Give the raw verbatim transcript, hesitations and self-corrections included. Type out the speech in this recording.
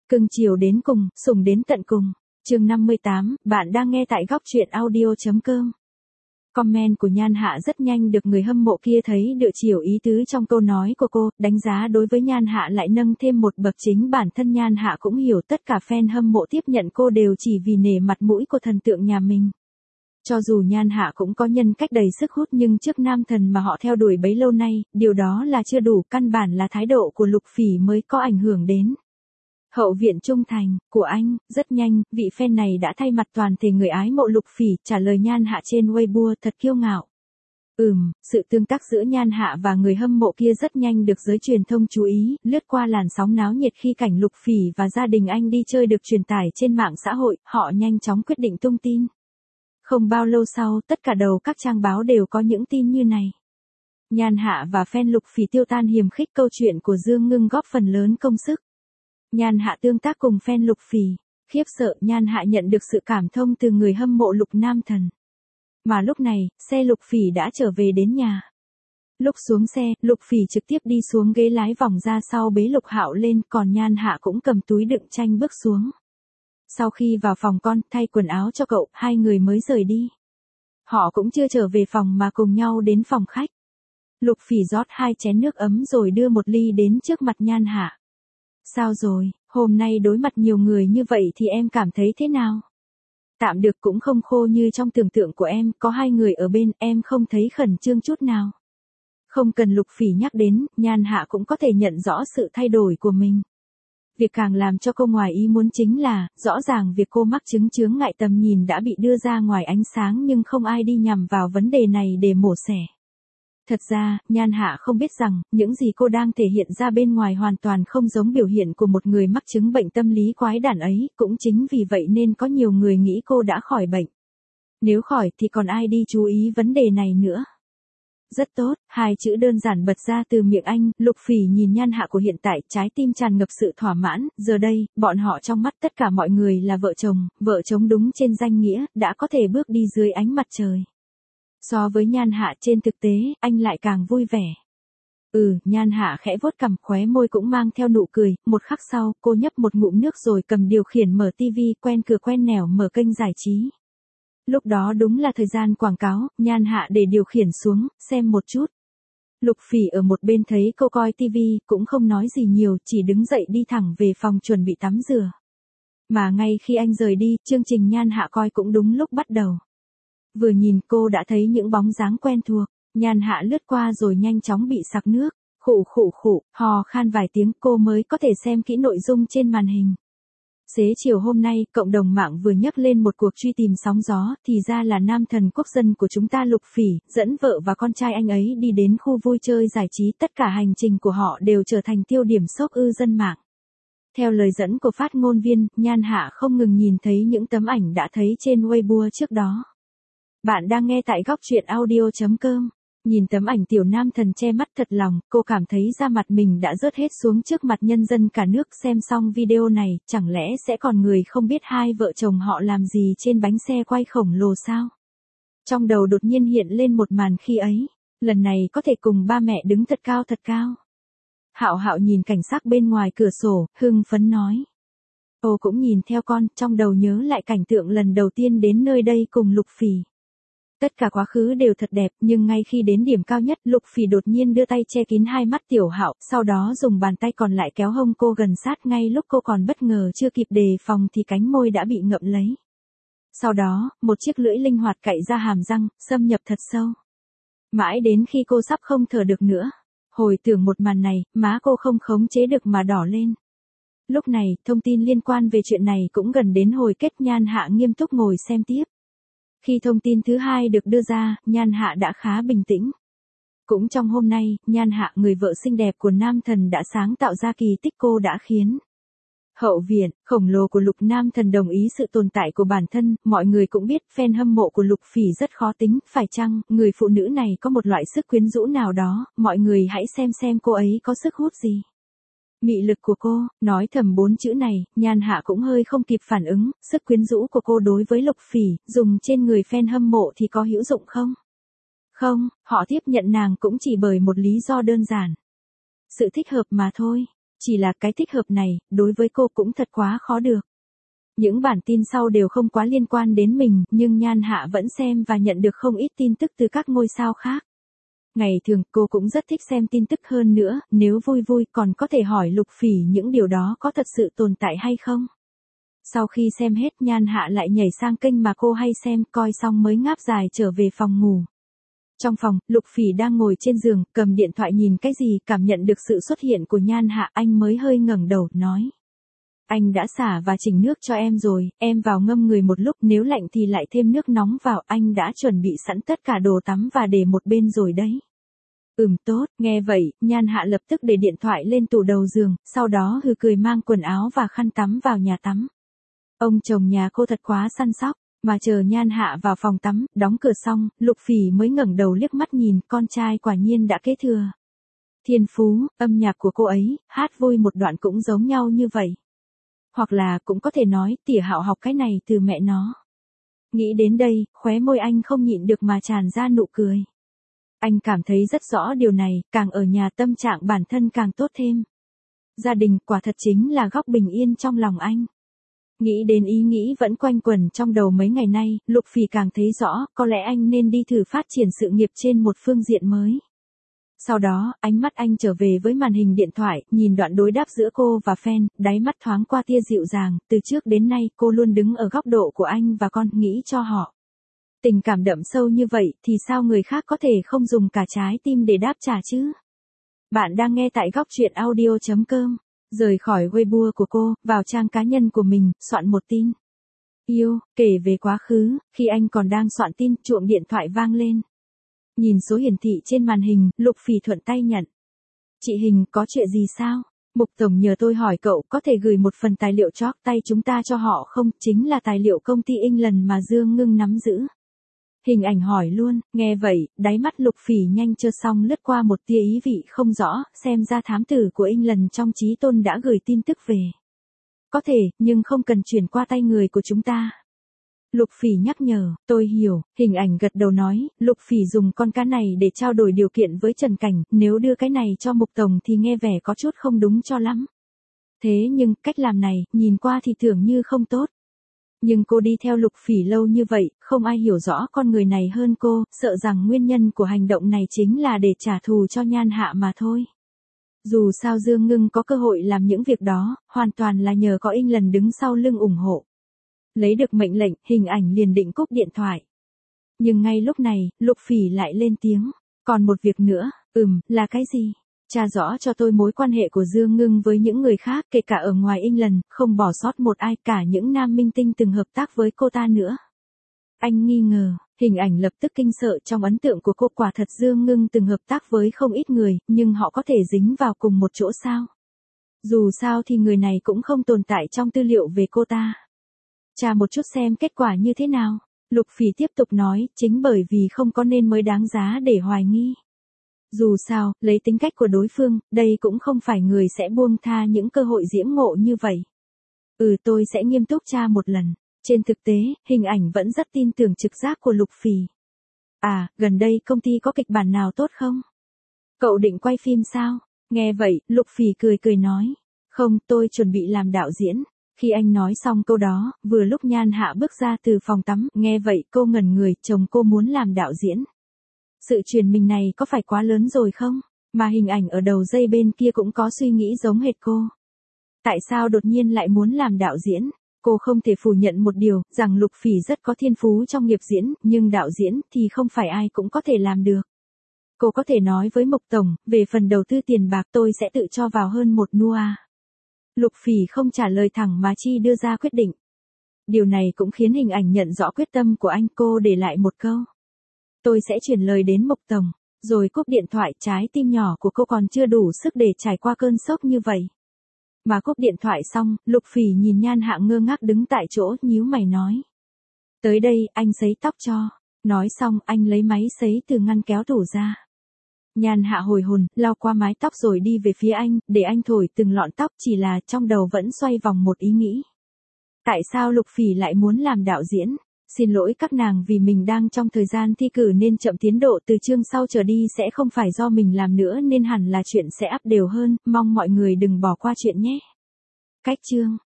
Cưng chiều đến cùng, sủng đến tận cùng. Chương năm mươi tám, bạn đang nghe tại góc truyện audio.com. Comment của Nhan Hạ rất nhanh được người hâm mộ kia thấy được chiều ý tứ trong câu nói của cô, đánh giá đối với Nhan Hạ lại nâng thêm một bậc. Chính bản thân Nhan Hạ cũng hiểu tất cả fan hâm mộ tiếp nhận cô đều chỉ vì nể mặt mũi của thần tượng nhà mình. Cho dù Nhan Hạ cũng có nhân cách đầy sức hút nhưng trước nam thần mà họ theo đuổi bấy lâu nay, điều đó là chưa đủ, căn bản là thái độ của Lục Phỉ mới có ảnh hưởng đến hậu viện trung thành của anh. Rất nhanh, vị fan này đã thay mặt toàn thể người ái mộ Lục Phỉ trả lời Nhan Hạ trên Weibo thật kiêu ngạo. Ừm, sự tương tác giữa Nhan Hạ và người hâm mộ kia rất nhanh được giới truyền thông chú ý, lướt qua làn sóng náo nhiệt khi cảnh Lục Phỉ và gia đình anh đi chơi được truyền tải trên mạng xã hội, họ nhanh chóng quyết định tung tin. Không bao lâu sau, tất cả đầu các trang báo đều có những tin như này. Nhan Hạ và fan Lục Phỉ tiêu tan hiềm khích, câu chuyện của Dương Ngưng góp phần lớn công sức. Nhan Hạ tương tác cùng fan Lục Phỉ, khiếp sợ, Nhan Hạ nhận được sự cảm thông từ người hâm mộ Lục Nam Thần. Mà lúc này, xe Lục Phỉ đã trở về đến nhà. Lúc xuống xe, Lục Phỉ trực tiếp đi xuống ghế lái vòng ra sau bế Lục Hạo lên, còn Nhan Hạ cũng cầm túi đựng chanh bước xuống. Sau khi vào phòng con, thay quần áo cho cậu, hai người mới rời đi. Họ cũng chưa trở về phòng mà cùng nhau đến phòng khách. Lục Phỉ rót hai chén nước ấm rồi đưa một ly đến trước mặt Nhan Hạ. Sao rồi, hôm nay đối mặt nhiều người như vậy thì em cảm thấy thế nào? Tạm được, cũng không khô như trong tưởng tượng của em, có hai người ở bên, em không thấy khẩn trương chút nào. Không cần Lục Phỉ nhắc đến, Nhan Hạ cũng có thể nhận rõ sự thay đổi của mình. Việc càng làm cho cô ngoài ý muốn chính là, rõ ràng việc cô mắc chứng chướng ngại tầm nhìn đã bị đưa ra ngoài ánh sáng nhưng không ai đi nhằm vào vấn đề này để mổ xẻ. Thật ra, Nhan Hạ không biết rằng, những gì cô đang thể hiện ra bên ngoài hoàn toàn không giống biểu hiện của một người mắc chứng bệnh tâm lý quái đản ấy, cũng chính vì vậy nên có nhiều người nghĩ cô đã khỏi bệnh. Nếu khỏi thì còn ai đi chú ý vấn đề này nữa. Rất tốt, hai chữ đơn giản bật ra từ miệng anh. Lục Phỉ nhìn Nhan Hạ của hiện tại, trái tim tràn ngập sự thỏa mãn, giờ đây, bọn họ trong mắt tất cả mọi người là vợ chồng, vợ chồng đúng trên danh nghĩa, đã có thể bước đi dưới ánh mặt trời. So với Nhan Hạ trên thực tế, anh lại càng vui vẻ. Ừ, Nhan Hạ khẽ vuốt cằm, khóe môi cũng mang theo nụ cười, một khắc sau, cô nhấp một ngụm nước rồi cầm điều khiển mở tivi, quen cửa quen nẻo mở kênh giải trí. Lúc đó đúng là thời gian quảng cáo, Nhan Hạ để điều khiển xuống, xem một chút. Lục Phỉ ở một bên thấy cô coi tivi, cũng không nói gì nhiều, chỉ đứng dậy đi thẳng về phòng chuẩn bị tắm rửa. Mà ngay khi anh rời đi, chương trình Nhan Hạ coi cũng đúng lúc bắt đầu. Vừa nhìn cô đã thấy những bóng dáng quen thuộc, Nhan Hạ lướt qua rồi nhanh chóng bị sặc nước, khụ khụ khụ, hò khan vài tiếng cô mới có thể xem kỹ nội dung trên màn hình. Xế chiều hôm nay, cộng đồng mạng vừa nhấc lên một cuộc truy tìm sóng gió, thì ra là nam thần quốc dân của chúng ta Lục Phỉ, dẫn vợ và con trai anh ấy đi đến khu vui chơi giải trí, tất cả hành trình của họ đều trở thành tiêu điểm sốc ư dân mạng. Theo lời dẫn của phát ngôn viên, Nhan Hạ không ngừng nhìn thấy những tấm ảnh đã thấy trên Weibo trước đó. Bạn đang nghe tại góc truyện audio.com. Nhìn tấm ảnh tiểu nam thần che mắt thật lòng, cô cảm thấy da mặt mình đã rớt hết xuống trước mặt nhân dân cả nước. Xem xong video này, chẳng lẽ sẽ còn người không biết hai vợ chồng họ làm gì trên bánh xe quay khổng lồ sao? Trong đầu đột nhiên hiện lên một màn khi ấy, lần này có thể cùng ba mẹ đứng thật cao thật cao. Hạo Hạo nhìn cảnh sắc bên ngoài cửa sổ, hưng phấn nói. Cô cũng nhìn theo con, trong đầu nhớ lại cảnh tượng lần đầu tiên đến nơi đây cùng Lục Phỉ. Tất cả quá khứ đều thật đẹp, nhưng ngay khi đến điểm cao nhất, Lục Phỉ đột nhiên đưa tay che kín hai mắt Tiểu Hạo, sau đó dùng bàn tay còn lại kéo hông cô gần sát, ngay lúc cô còn bất ngờ chưa kịp đề phòng thì cánh môi đã bị ngậm lấy. Sau đó, một chiếc lưỡi linh hoạt cạy ra hàm răng, xâm nhập thật sâu. Mãi đến khi cô sắp không thở được nữa. Hồi tưởng một màn này, má cô không khống chế được mà đỏ lên. Lúc này, thông tin liên quan về chuyện này cũng gần đến hồi kết. Nhan Hạ nghiêm túc ngồi xem tiếp. Khi thông tin thứ hai được đưa ra, Nhan Hạ đã khá bình tĩnh. Cũng trong hôm nay, Nhan Hạ, người vợ xinh đẹp của nam thần, đã sáng tạo ra kỳ tích. Cô đã khiến hậu viện khổng lồ của Lục Nam Thần đồng ý sự tồn tại của bản thân. Mọi người cũng biết fan hâm mộ của Lục Phỉ rất khó tính, phải chăng người phụ nữ này có một loại sức quyến rũ nào đó, mọi người hãy xem xem cô ấy có sức hút gì. Mị lực của cô, nói thầm bốn chữ này, Nhan Hạ cũng hơi không kịp phản ứng. Sức quyến rũ của cô đối với Lục Phỉ, dùng trên người fan hâm mộ thì có hữu dụng không? Không, họ tiếp nhận nàng cũng chỉ bởi một lý do đơn giản. Sự thích hợp mà thôi. Chỉ là cái thích hợp này, đối với cô cũng thật quá khó được. Những bản tin sau đều không quá liên quan đến mình, nhưng Nhan Hạ vẫn xem và nhận được không ít tin tức từ các ngôi sao khác. Ngày thường cô cũng rất thích xem tin tức hơn nữa, nếu vui vui còn có thể hỏi Lục Phỉ những điều đó có thật sự tồn tại hay không. Sau khi xem hết Nhan Hạ lại nhảy sang kênh mà cô hay xem, coi xong mới ngáp dài trở về phòng ngủ. Trong phòng, Lục Phỉ đang ngồi trên giường, cầm điện thoại nhìn cái gì, cảm nhận được sự xuất hiện của Nhan Hạ, anh mới hơi ngẩng đầu, nói. Anh đã xả và chỉnh nước cho em rồi, em vào ngâm người một lúc, nếu lạnh thì lại thêm nước nóng vào, anh đã chuẩn bị sẵn tất cả đồ tắm và để một bên rồi đấy. Ừm tốt, nghe vậy, Nhan Hạ lập tức để điện thoại lên tủ đầu giường, sau đó hừ cười mang quần áo và khăn tắm vào nhà tắm. Ông chồng nhà cô thật quá săn sóc, mà chờ Nhan Hạ vào phòng tắm, đóng cửa xong, Lục Phỉ mới ngẩng đầu liếc mắt nhìn, con trai quả nhiên đã kế thừa. Thiên phú, âm nhạc của cô ấy, hát vui một đoạn cũng giống nhau như vậy. Hoặc là cũng có thể nói, Tỉa Hạo học cái này từ mẹ nó. Nghĩ đến đây, khóe môi anh không nhịn được mà tràn ra nụ cười. Anh cảm thấy rất rõ điều này, càng ở nhà tâm trạng bản thân càng tốt thêm. Gia đình quả thật chính là góc bình yên trong lòng anh. Nghĩ đến ý nghĩ vẫn quanh quẩn trong đầu mấy ngày nay, Lục Phỉ càng thấy rõ, có lẽ anh nên đi thử phát triển sự nghiệp trên một phương diện mới. Sau đó, ánh mắt anh trở về với màn hình điện thoại, nhìn đoạn đối đáp giữa cô và fan, đáy mắt thoáng qua tia dịu dàng, từ trước đến nay cô luôn đứng ở góc độ của anh và con, nghĩ cho họ. Tình cảm đậm sâu như vậy thì sao người khác có thể không dùng cả trái tim để đáp trả chứ? Bạn đang nghe tại góc truyện audio chấm com. Rời khỏi Weibo của cô, vào trang cá nhân của mình, soạn một tin. Yêu, kể về quá khứ, khi anh còn đang soạn tin, chuông điện thoại vang lên. Nhìn số hiển thị trên màn hình, Lục Phỉ thuận tay nhận. Chị Hình, có chuyện gì sao? Mục Tổng nhờ tôi hỏi cậu có thể gửi một phần tài liệu chót tay chúng ta cho họ không? Chính là tài liệu công ty England mà Dương Ngưng nắm giữ. Hình ảnh hỏi luôn, nghe vậy, đáy mắt Lục Phỉ nhanh chơ xong lướt qua một tia ý vị không rõ, xem ra thám tử của England trong trí tôn đã gửi tin tức về. Có thể, nhưng không cần chuyển qua tay người của chúng ta. Lục Phỉ nhắc nhở, tôi hiểu, hình ảnh gật đầu nói, Lục Phỉ dùng con cá này để trao đổi điều kiện với Trần Cảnh, nếu đưa cái này cho Mục Tổng thì nghe vẻ có chút không đúng cho lắm. Thế nhưng, cách làm này, nhìn qua thì tưởng như không tốt. Nhưng cô đi theo Lục Phỉ lâu như vậy, không ai hiểu rõ con người này hơn cô, sợ rằng nguyên nhân của hành động này chính là để trả thù cho Nhan Hạ mà thôi. Dù sao Dương Ngưng có cơ hội làm những việc đó, hoàn toàn là nhờ có England đứng sau lưng ủng hộ. Lấy được mệnh lệnh, hình ảnh liền định cúp điện thoại. Nhưng ngay lúc này, Lục Phỉ lại lên tiếng. Còn một việc nữa, ừm, là cái gì? Tra rõ cho tôi mối quan hệ của Dương Ngưng với những người khác, kể cả ở ngoài England, không bỏ sót một ai, cả những nam minh tinh từng hợp tác với cô ta nữa. Anh nghi ngờ, hình ảnh lập tức kinh sợ, trong ấn tượng của cô quả thật Dương Ngưng từng hợp tác với không ít người, nhưng họ có thể dính vào cùng một chỗ sao? Dù sao thì người này cũng không tồn tại trong tư liệu về cô ta. Tra một chút xem kết quả như thế nào. Lục Phỉ tiếp tục nói, chính bởi vì không có nên mới đáng giá để hoài nghi. Dù sao, lấy tính cách của đối phương, đây cũng không phải người sẽ buông tha những cơ hội diễm ngộ như vậy. Ừ, tôi sẽ nghiêm túc tra một lần. Trên thực tế, hình ảnh vẫn rất tin tưởng trực giác của Lục Phỉ. À, gần đây công ty có kịch bản nào tốt không? Cậu định quay phim sao? Nghe vậy, Lục Phỉ cười cười nói. Không, tôi chuẩn bị làm đạo diễn. Khi anh nói xong câu đó, vừa lúc Nhan Hạ bước ra từ phòng tắm, nghe vậy cô ngẩn người, chồng cô muốn làm đạo diễn. Sự truyền mình này có phải quá lớn rồi không? Mà hình ảnh ở đầu dây bên kia cũng có suy nghĩ giống hệt cô. Tại sao đột nhiên lại muốn làm đạo diễn? Cô không thể phủ nhận một điều, rằng Lục Phỉ rất có thiên phú trong nghiệp diễn, nhưng đạo diễn thì không phải ai cũng có thể làm được. Cô có thể nói với Mục Tổng, về phần đầu tư tiền bạc tôi sẽ tự cho vào hơn một nua. Lục Phỉ không trả lời thẳng mà chi đưa ra quyết định. Điều này cũng khiến hình ảnh nhận rõ quyết tâm của anh, cô để lại một câu. Tôi sẽ chuyển lời đến Mục Tổng, rồi cúp điện thoại. Trái tim nhỏ của cô còn chưa đủ sức để trải qua cơn sốc như vậy. Mà cúp điện thoại xong, Lục Phỉ nhìn Nhan Hạ ngơ ngác đứng tại chỗ, nhíu mày nói. Tới đây, anh sấy tóc cho. Nói xong, anh lấy máy sấy từ ngăn kéo tủ ra. Nhan Hạ hồi hồn, lau qua mái tóc rồi đi về phía anh, để anh thổi từng lọn tóc, chỉ là trong đầu vẫn xoay vòng một ý nghĩ. Tại sao Lục Phỉ lại muốn làm đạo diễn? Xin lỗi các nàng vì mình đang trong thời gian thi cử nên chậm tiến độ, từ chương sau trở đi sẽ không phải do mình làm nữa nên hẳn là chuyện sẽ up đều hơn, mong mọi người đừng bỏ qua chuyện nhé. Cách chương